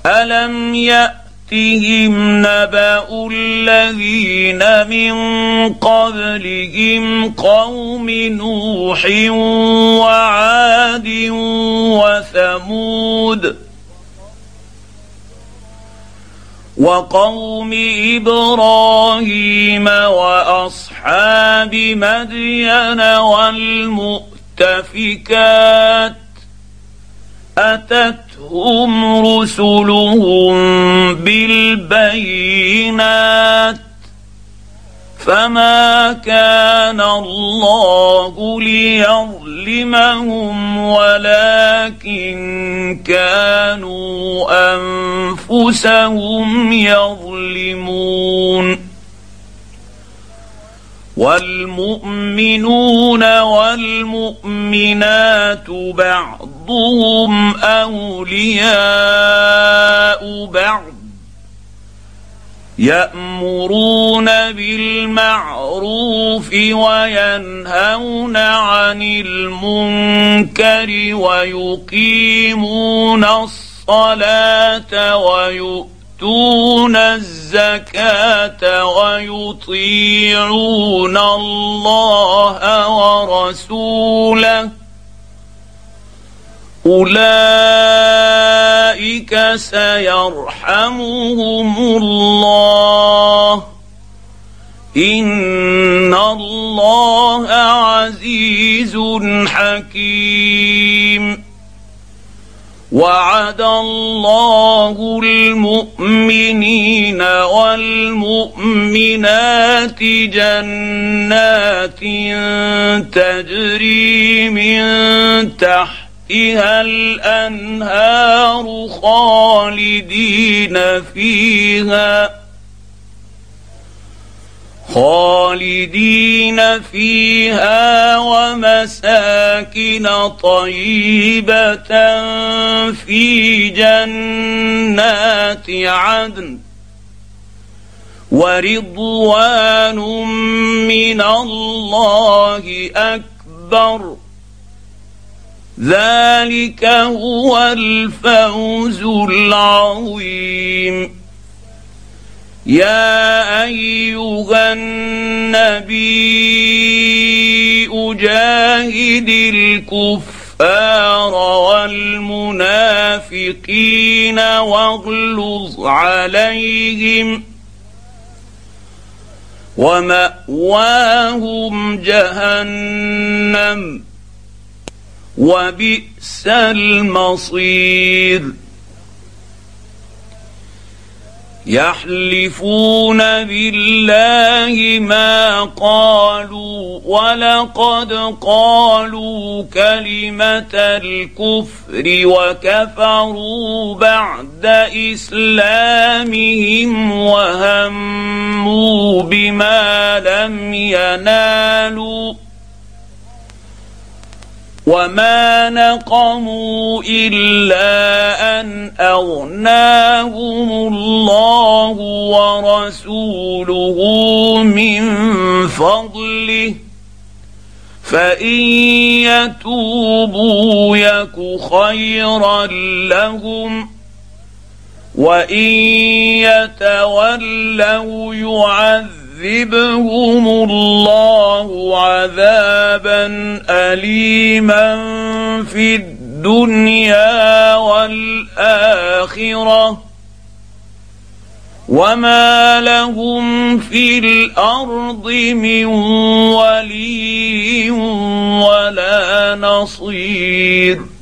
ألم يأتهم نبأ الذين من قبلهم قوم نوح وعاد وثمود وقوم إبراهيم وأصحاب مدين والمؤتفكات أتتهم رسلهم بالبينات فما كان الله ليظلمهم ولكن كانوا أنفسهم يظلمون والمؤمنون والمؤمنات بعضهم أولياء بعض يأمرون بالمعروف وينهون عن المنكر ويقيمون الصلاة ويؤتون الزكاة ويطيعون الله ورسوله أولئك سيرحمهم الله إن الله عزيز حكيم وعد الله المؤمنين والمؤمنات جنات تجري من تحتها الأنهار خالدين فيها ومساكن طيبة في جنات عدن ورضوان من الله أكبر ذلك هو الفوز العظيم يا أيها النبي جاهد الكفار والمنافقين واغلظ عليهم ومأواهم جهنم وبئس المصير يحلفون بالله ما قالوا ولقد قالوا كلمة الكفر وكفروا بعد إسلامهم وهموا بما لم ينالوا وما نقموا إلا أن أغناهم الله ورسوله من فضله فإن يتوبوا يك خيرا لهم وإن يتولوا يعذبهم الله عذابا أليما في الدنيا والآخرة وما لهم في الأرض من ولي ولا نصير.